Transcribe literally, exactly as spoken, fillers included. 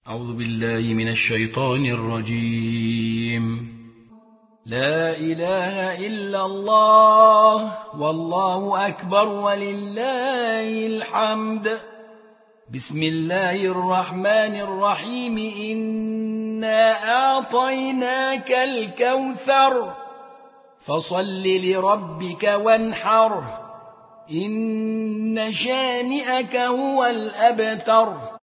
أعوذ بالله من الشيطان الرجيم. لا إله إلا الله والله أكبر ولله الحمد. بسم الله الرحمن الرحيم. إنا أعطيناك الكوثر فصل لربك وانحر إن شانئك هو الأبتر.